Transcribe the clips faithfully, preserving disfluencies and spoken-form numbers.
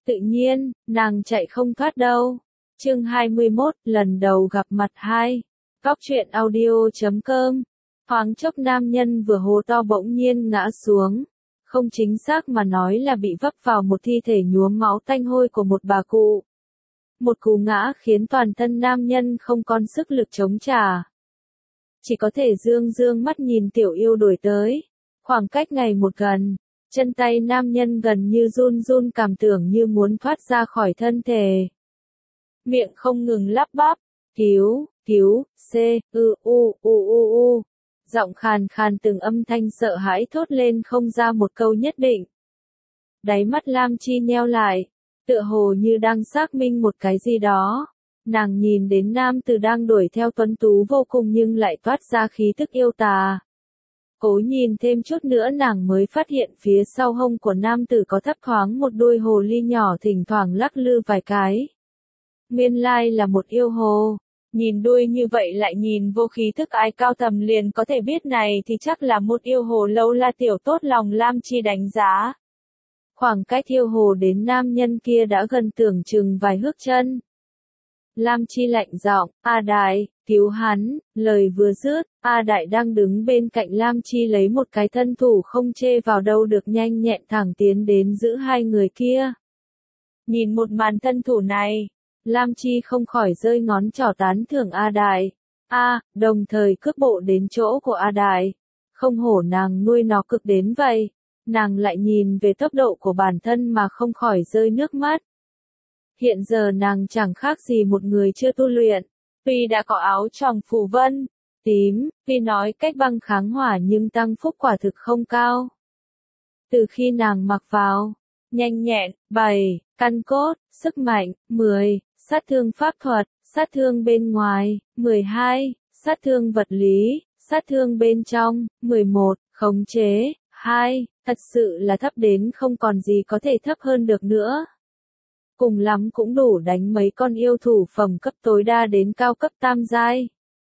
Tự nhiên, nàng chạy không thoát đâu. Chương hai mươi mốt, lần đầu gặp mặt hai. Góc truyện audio chấm com. Thoáng chốc nam nhân vừa hô to bỗng nhiên ngã xuống. Không chính xác mà nói là bị vấp vào một thi thể nhuốm máu tanh hôi của một bà cụ. Một cú ngã khiến toàn thân nam nhân không còn sức lực chống trả. Chỉ có thể dương dương mắt nhìn tiểu yêu đuổi tới. Khoảng cách ngày một gần, chân tay nam nhân gần như run run cảm tưởng như muốn thoát ra khỏi thân thể. Miệng không ngừng lắp bắp, cứu, cứu, c, ư, u, u, u, u. Giọng khàn khàn từng âm thanh sợ hãi thốt lên không ra một câu nhất định. Đáy mắt Lam Chi nheo lại, tựa hồ như đang xác minh một cái gì đó. Nàng nhìn đến nam tử đang đuổi theo tuấn tú vô cùng nhưng lại toát ra khí tức yêu tà. Cố nhìn thêm chút nữa nàng mới phát hiện phía sau hông của nam tử có thấp thoáng một đuôi hồ ly nhỏ thỉnh thoảng lắc lư vài cái. Nguyên lai là một yêu hồ. Nhìn đuôi như vậy lại nhìn vô khí thức ai cao tầm liền có thể biết này thì chắc là một yêu hồ lâu la tiểu tốt lòng Lam Chi đánh giá. Khoảng cách yêu hồ đến nam nhân kia đã gần tưởng chừng vài hước chân. Lam Chi lạnh giọng, A Đại, cứu hắn, lời vừa dứt, A Đại đang đứng bên cạnh Lam Chi lấy một cái thân thủ không chê vào đâu được nhanh nhẹn thẳng tiến đến giữ hai người kia. Nhìn một màn thân thủ này, Lam Chi không khỏi rơi ngón trỏ tán thưởng A Đại. A, đồng thời cướp bộ đến chỗ của A Đại. Không hổ nàng nuôi nó cực đến vậy. Nàng lại nhìn về tốc độ của bản thân mà không khỏi rơi nước mắt. Hiện giờ nàng chẳng khác gì một người chưa tu luyện. Tuy đã có áo choàng phù vân, tím, tuy nói cách băng kháng hỏa nhưng tăng phúc quả thực không cao. Từ khi nàng mặc vào, nhanh nhẹn, bảy, căn cốt, sức mạnh, mười, sát thương pháp thuật, sát thương bên ngoài, mười hai, sát thương vật lý, sát thương bên trong, mười một, khống chế, hai, thật sự là thấp đến không còn gì có thể thấp hơn được nữa. Cùng lắm cũng đủ đánh mấy con yêu thủ phẩm cấp tối đa đến cao cấp tam giai.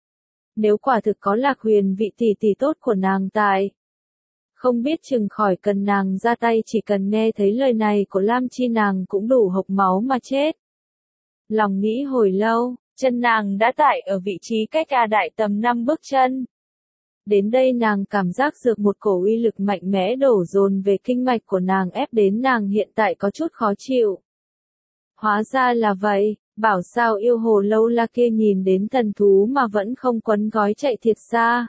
Nếu quả thực có Lạc Huyền vị tỷ tỷ tốt của nàng tại, không biết chừng khỏi cần nàng ra tay, chỉ cần nghe thấy lời này của Lam Chi nàng cũng đủ hộc máu mà chết. Lòng nghĩ hồi lâu, chân nàng đã tại ở vị trí cách A Đại tầm năm bước chân. Đến đây nàng cảm giác được một cổ uy lực mạnh mẽ đổ dồn về kinh mạch của nàng ép đến nàng hiện tại có chút khó chịu. Hóa ra là vậy, bảo sao yêu hồ lâu la kia nhìn đến thần thú mà vẫn không quấn gói chạy thiệt xa.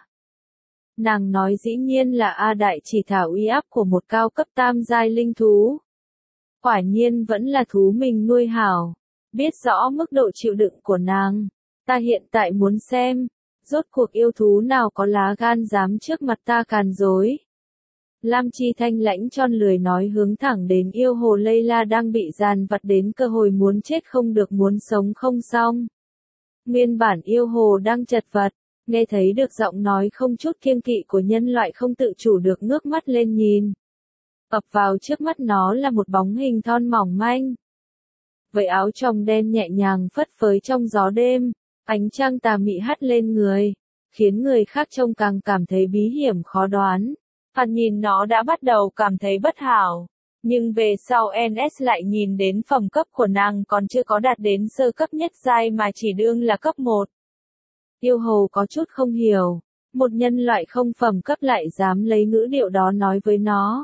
Nàng nói dĩ nhiên là A Đại chỉ thảo uy áp của một cao cấp tam giai linh thú. Quả nhiên vẫn là thú mình nuôi hảo. Biết rõ mức độ chịu đựng của nàng. Ta hiện tại muốn xem, rốt cuộc yêu thú nào có lá gan dám trước mặt ta càn rối. Lam Chi thanh lãnh tròn lười nói hướng thẳng đến yêu hồ Layla đang bị dàn vặt đến cơ hội muốn chết không được muốn sống không xong. Nguyên bản yêu hồ đang chật vật, nghe thấy được giọng nói không chút kiêng kỵ của nhân loại không tự chủ được ngước mắt lên nhìn. Ập vào trước mắt nó là một bóng hình thon mỏng manh. Với áo choàng đen nhẹ nhàng phất phới trong gió đêm, ánh trăng tà mị hắt lên người, khiến người khác trông càng cảm thấy bí hiểm khó đoán. Hắn nhìn nó đã bắt đầu cảm thấy bất hảo, nhưng về sau en ét lại nhìn đến phẩm cấp của nàng còn chưa có đạt đến sơ cấp nhất giai mà chỉ đương là cấp một. Yêu hồ có chút không hiểu, một nhân loại không phẩm cấp lại dám lấy ngữ điệu đó nói với nó.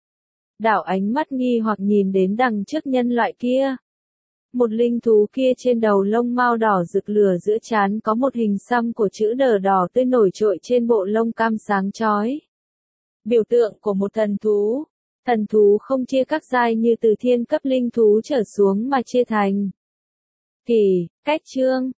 Đảo ánh mắt nghi hoặc nhìn đến đằng trước nhân loại kia. Một linh thú kia trên đầu lông mao đỏ rực lửa giữa trán có một hình xăm của chữ đờ đỏ tươi nổi trội trên bộ lông cam sáng chói. Biểu tượng của một thần thú. Thần thú không chia các giai như từ thiên cấp linh thú trở xuống mà chia thành kỳ, cách chương,